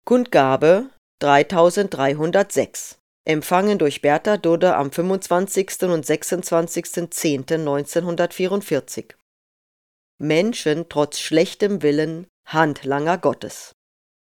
Kundgabe 3306. Empfangen durch Bertha Dudde am 25. und 26.10.1944. Menschen trotz schlechtem Willen, Handlanger Gottes.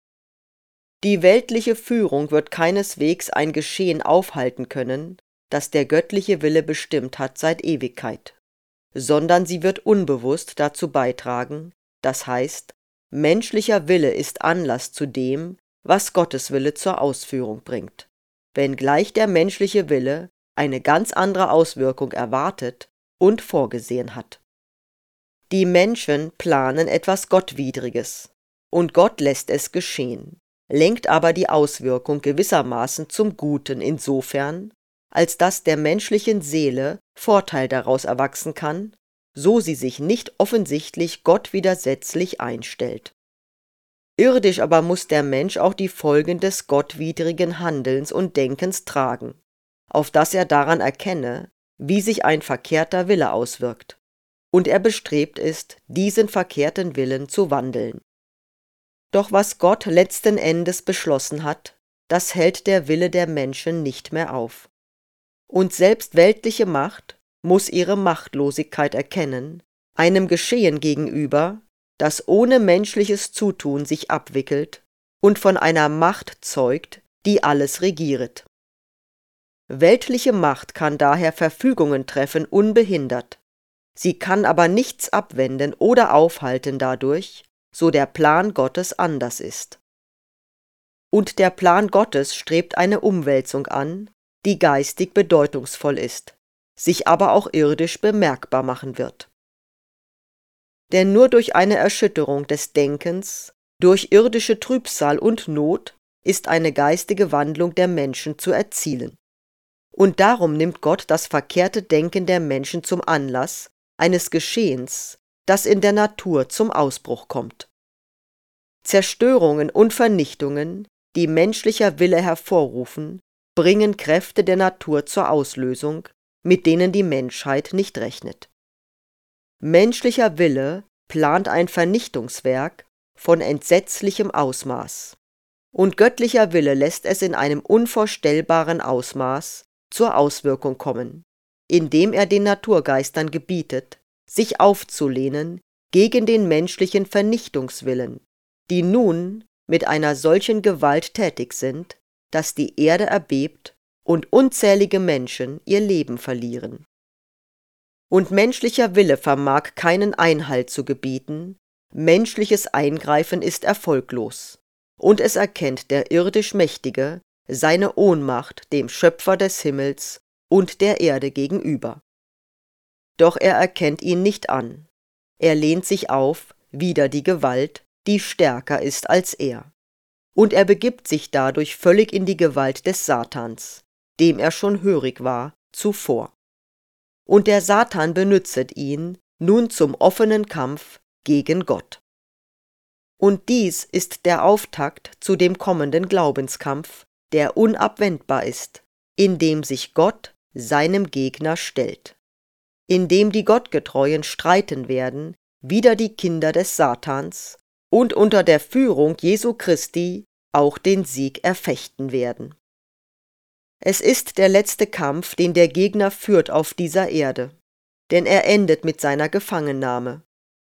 Die weltliche Führung wird keineswegs ein Geschehen aufhalten können, das der göttliche Wille bestimmt hat seit Ewigkeit, sondern sie wird unbewusst dazu beitragen, das heißt, menschlicher Wille ist Anlass zu dem, was Gottes Wille zur Ausführung bringt, wenngleich der menschliche Wille eine ganz andere Auswirkung erwartet und vorgesehen hat. Die Menschen planen etwas Gottwidriges, und Gott lässt es geschehen, lenkt aber die Auswirkung gewissermaßen zum Guten insofern, als dass der menschlichen Seele Vorteil daraus erwachsen kann, so sie sich nicht offensichtlich Gott widersetzlich einstellt. Irdisch aber muss der Mensch auch die Folgen des gottwidrigen Handelns und Denkens tragen, auf dass er daran erkenne, wie sich ein verkehrter Wille auswirkt, und er bestrebt ist, diesen verkehrten Willen zu wandeln. Doch was Gott letzten Endes beschlossen hat, das hält der Wille der Menschen nicht mehr auf. Und selbst weltliche Macht muss ihre Machtlosigkeit erkennen, einem Geschehen gegenüber, das ohne menschliches Zutun sich abwickelt und von einer Macht zeugt, die alles regieret. Weltliche Macht kann daher Verfügungen treffen unbehindert, sie kann aber nichts abwenden oder aufhalten dadurch, so der Plan Gottes anders ist. Und der Plan Gottes strebt eine Umwälzung an, die geistig bedeutungsvoll ist, sich aber auch irdisch bemerkbar machen wird. Denn nur durch eine Erschütterung des Denkens, durch irdische Trübsal und Not ist eine geistige Wandlung der Menschen zu erzielen. Und darum nimmt Gott das verkehrte Denken der Menschen zum Anlass eines Geschehens, das in der Natur zum Ausbruch kommt. Zerstörungen und Vernichtungen, die menschlicher Wille hervorrufen, bringen Kräfte der Natur zur Auslösung, mit denen die Menschheit nicht rechnet. Menschlicher Wille plant ein Vernichtungswerk von entsetzlichem Ausmaß, und göttlicher Wille lässt es in einem unvorstellbaren Ausmaß zur Auswirkung kommen, indem er den Naturgeistern gebietet, sich aufzulehnen gegen den menschlichen Vernichtungswillen, die nun mit einer solchen Gewalt tätig sind, dass die Erde erbebt und unzählige Menschen ihr Leben verlieren. Und menschlicher Wille vermag keinen Einhalt zu gebieten, menschliches Eingreifen ist erfolglos, und es erkennt der irdisch Mächtige seine Ohnmacht dem Schöpfer des Himmels und der Erde gegenüber. Doch er erkennt ihn nicht an, er lehnt sich auf wider die Gewalt, die stärker ist als er, und er begibt sich dadurch völlig in die Gewalt des Satans, dem er schon hörig war zuvor. Und der Satan benützet ihn nun zum offenen Kampf gegen Gott. Und dies ist der Auftakt zu dem kommenden Glaubenskampf, der unabwendbar ist, in dem sich Gott seinem Gegner stellt, in dem die Gottgetreuen streiten werden wider die Kinder des Satans und unter der Führung Jesu Christi auch den Sieg erfechten werden. Es ist der letzte Kampf, den der Gegner führt auf dieser Erde, denn er endet mit seiner Gefangennahme.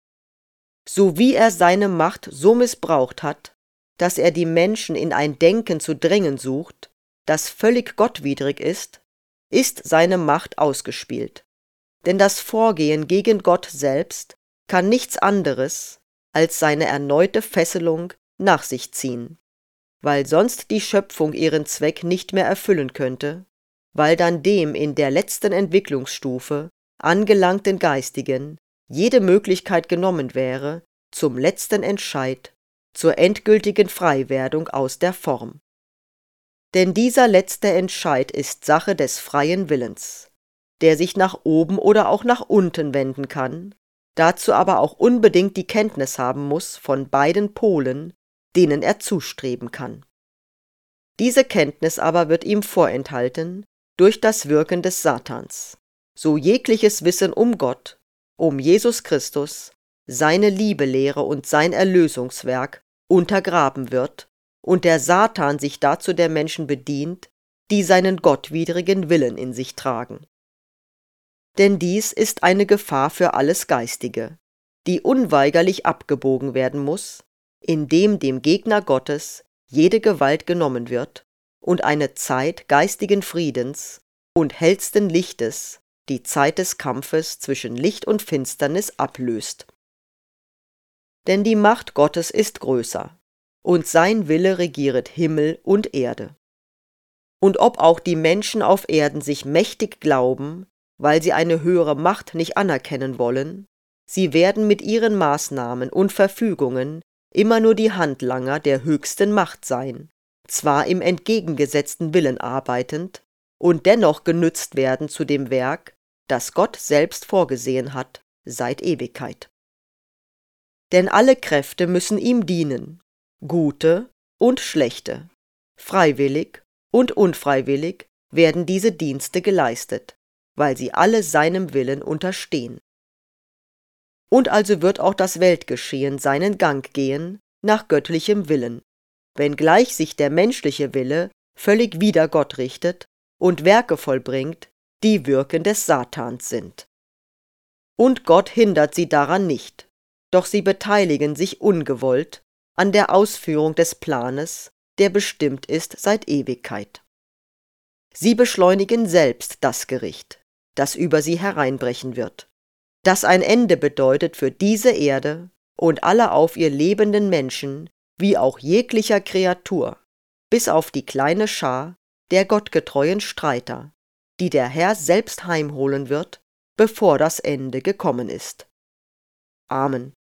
So wie er seine Macht so missbraucht hat, dass er die Menschen in ein Denken zu drängen sucht, das völlig gottwidrig ist seine Macht ausgespielt. Denn das Vorgehen gegen Gott selbst kann nichts anderes als seine erneute Fesselung nach sich ziehen, weil sonst die Schöpfung ihren Zweck nicht mehr erfüllen könnte, weil dann dem in der letzten Entwicklungsstufe angelangten Geistigen jede Möglichkeit genommen wäre zum letzten Entscheid, zur endgültigen Freiwerdung aus der Form. Denn dieser letzte Entscheid ist Sache des freien Willens, der sich nach oben oder auch nach unten wenden kann, dazu aber auch unbedingt die Kenntnis haben muss von beiden Polen, denen er zustreben kann. Diese Kenntnis aber wird ihm vorenthalten durch das Wirken des Satans, so jegliches Wissen um Gott, um Jesus Christus, seine Liebelehre und sein Erlösungswerk untergraben wird und der Satan sich dazu der Menschen bedient, die seinen gottwidrigen Willen in sich tragen. Denn dies ist eine Gefahr für alles Geistige, die unweigerlich abgebogen werden muss, indem dem Gegner Gottes jede Gewalt genommen wird und eine Zeit geistigen Friedens und hellsten Lichtes die Zeit des Kampfes zwischen Licht und Finsternis ablöst. Denn die Macht Gottes ist größer, und sein Wille regieret Himmel und Erde. Und ob auch die Menschen auf Erden sich mächtig glauben, weil sie eine höhere Macht nicht anerkennen wollen, sie werden mit ihren Maßnahmen und Verfügungen immer nur die Handlanger der höchsten Macht sein, zwar im entgegengesetzten Willen arbeitend, und dennoch genützt werden zu dem Werk, das Gott selbst vorgesehen hat, seit Ewigkeit. Denn alle Kräfte müssen ihm dienen, gute und schlechte, freiwillig und unfreiwillig werden diese Dienste geleistet, weil sie alle seinem Willen unterstehen. Und also wird auch das Weltgeschehen seinen Gang gehen nach göttlichem Willen, wenngleich sich der menschliche Wille völlig wider Gott richtet und Werke vollbringt, die Wirken des Satans sind. Und Gott hindert sie daran nicht, doch sie beteiligen sich ungewollt an der Ausführung des Planes, der bestimmt ist seit Ewigkeit. Sie beschleunigen selbst das Gericht, das über sie hereinbrechen wird, das ein Ende bedeutet für diese Erde und alle auf ihr lebenden Menschen, wie auch jeglicher Kreatur, bis auf die kleine Schar der gottgetreuen Streiter, die der Herr selbst heimholen wird, bevor das Ende gekommen ist. Amen.